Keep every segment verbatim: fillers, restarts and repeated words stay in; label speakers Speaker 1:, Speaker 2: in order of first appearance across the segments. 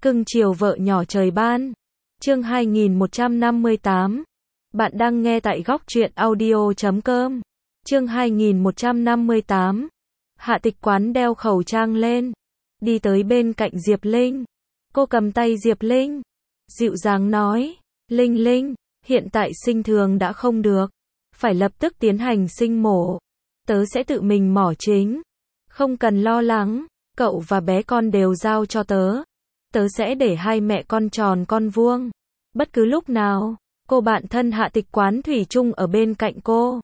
Speaker 1: Cưng chiều vợ nhỏ trời ban. Chương hai nghìn một trăm năm mươi tám. Bạn đang nghe tại góc truyện audio chấm com. Chương hai nghìn một trăm năm mươi tám. Hạ Tịch Quán đeo khẩu trang lên, đi tới bên cạnh Diệp Linh. Cô cầm tay Diệp Linh, dịu dàng nói, Linh Linh, hiện tại sinh thường đã không được, phải lập tức tiến hành sinh mổ. Tớ sẽ tự mình mỏ chính, không cần lo lắng, cậu và bé con đều giao cho tớ. Tớ sẽ để hai mẹ con tròn con vuông. Bất cứ lúc nào, cô bạn thân Hạ Tịch Quán thủy chung ở bên cạnh cô.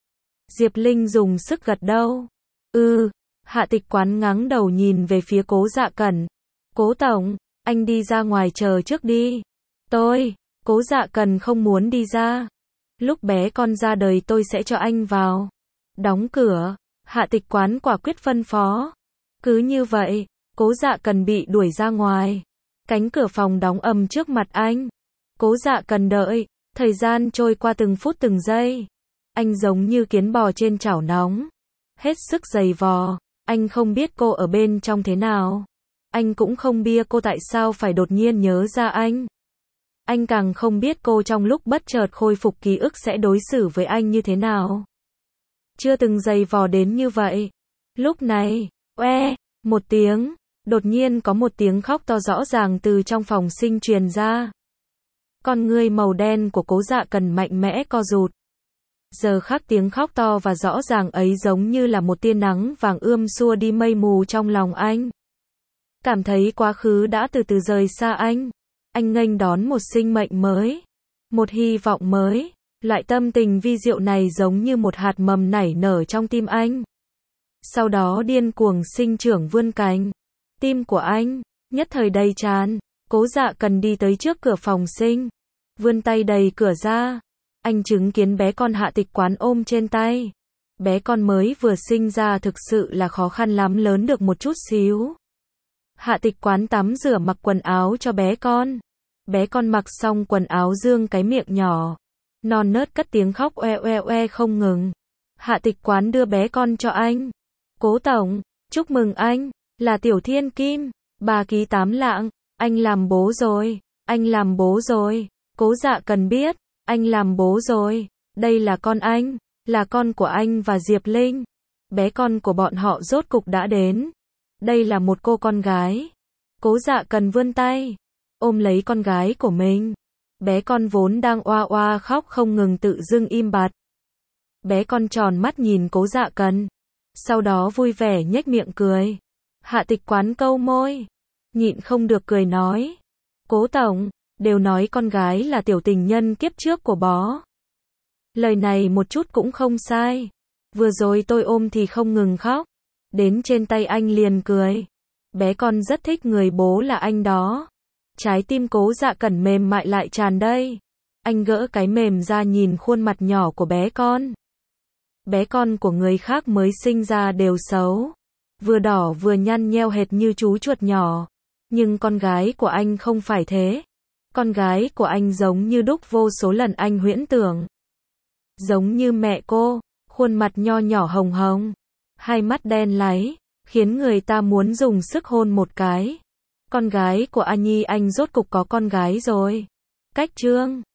Speaker 1: Diệp Linh dùng sức gật đầu. Ừ, Hạ Tịch Quán ngáng đầu nhìn về phía Cố Dạ Cẩn. Cố tổng, anh đi ra ngoài chờ trước đi. Tôi, Cố Dạ Cẩn không muốn đi ra. Lúc bé con ra đời tôi sẽ cho anh vào. Đóng cửa, Hạ Tịch Quán quả quyết phân phó. Cứ như vậy, Cố Dạ Cẩn bị đuổi ra ngoài. Cánh cửa phòng đóng ầm trước mặt anh. Cố Dạ Cẩn đợi, thời gian trôi qua từng phút từng giây. Anh giống như kiến bò trên chảo nóng, hết sức giày vò. Anh không biết cô ở bên trong thế nào. Anh cũng không biết cô tại sao phải đột nhiên nhớ ra anh. Anh càng không biết cô trong lúc bất chợt khôi phục ký ức sẽ đối xử với anh như thế nào. Chưa từng giày vò đến như vậy. Lúc này, oe, một tiếng, đột nhiên có một tiếng khóc to rõ ràng từ trong phòng sinh truyền ra. Con ngươi màu đen của Cố Dạ Cẩn mạnh mẽ co rụt. Giờ khắc tiếng khóc to và rõ ràng ấy giống như là một tia nắng vàng ươm xua đi mây mù trong lòng anh. Cảm thấy quá khứ đã từ từ rời xa anh. Anh nghênh đón một sinh mệnh mới, một hy vọng mới. Loại tâm tình vi diệu này giống như một hạt mầm nảy nở trong tim anh. Sau đó điên cuồng sinh trưởng vươn cánh. Tim của anh nhất thời đầy tràn. Cố Dạ Cẩn đi tới trước cửa phòng sinh, vươn tay đầy cửa ra. Anh chứng kiến bé con Hạ Tịch Quán ôm trên tay. Bé con mới vừa sinh ra thực sự là khó khăn lắm lớn được một chút xíu. Hạ Tịch Quán tắm rửa mặc quần áo cho bé con. Bé con mặc xong quần áo dương cái miệng nhỏ, non nớt cất tiếng khóc oe oe oe không ngừng. Hạ Tịch Quán đưa bé con cho anh. Cố tổng, chúc mừng anh, là Tiểu Thiên Kim, ba ký tám lạng, anh làm bố rồi, anh làm bố rồi. Cố Dạ Cẩn biết, anh làm bố rồi, đây là con anh, là con của anh và Diệp Linh. Bé con của bọn họ rốt cục đã đến. Đây là một cô con gái. Cố Dạ Cẩn vươn tay, ôm lấy con gái của mình. Bé con vốn đang oa oa khóc không ngừng tự dưng im bặt. Bé con tròn mắt nhìn Cố Dạ Cẩn, sau đó vui vẻ nhếch miệng cười. Hạ Tịch Quán câu môi, nhịn không được cười nói, Cố tổng, đều nói con gái là tiểu tình nhân kiếp trước của bó. Lời này một chút cũng không sai. Vừa rồi tôi ôm thì không ngừng khóc, đến trên tay anh liền cười. Bé con rất thích người bố là anh đó. Trái tim Cố Dạ Cẩn mềm mại lại tràn đầy. Anh gỡ cái mềm ra nhìn khuôn mặt nhỏ của bé con. Bé con của người khác mới sinh ra đều xấu, vừa đỏ vừa nhăn nheo hệt như chú chuột nhỏ. Nhưng con gái của anh không phải thế. Con gái của anh giống như đúc vô số lần anh huyễn tưởng. Giống như mẹ cô, khuôn mặt nho nhỏ hồng hồng, hai mắt đen láy, khiến người ta muốn dùng sức hôn một cái. Con gái của anh Nhi anh rốt cục có con gái rồi. Cách chương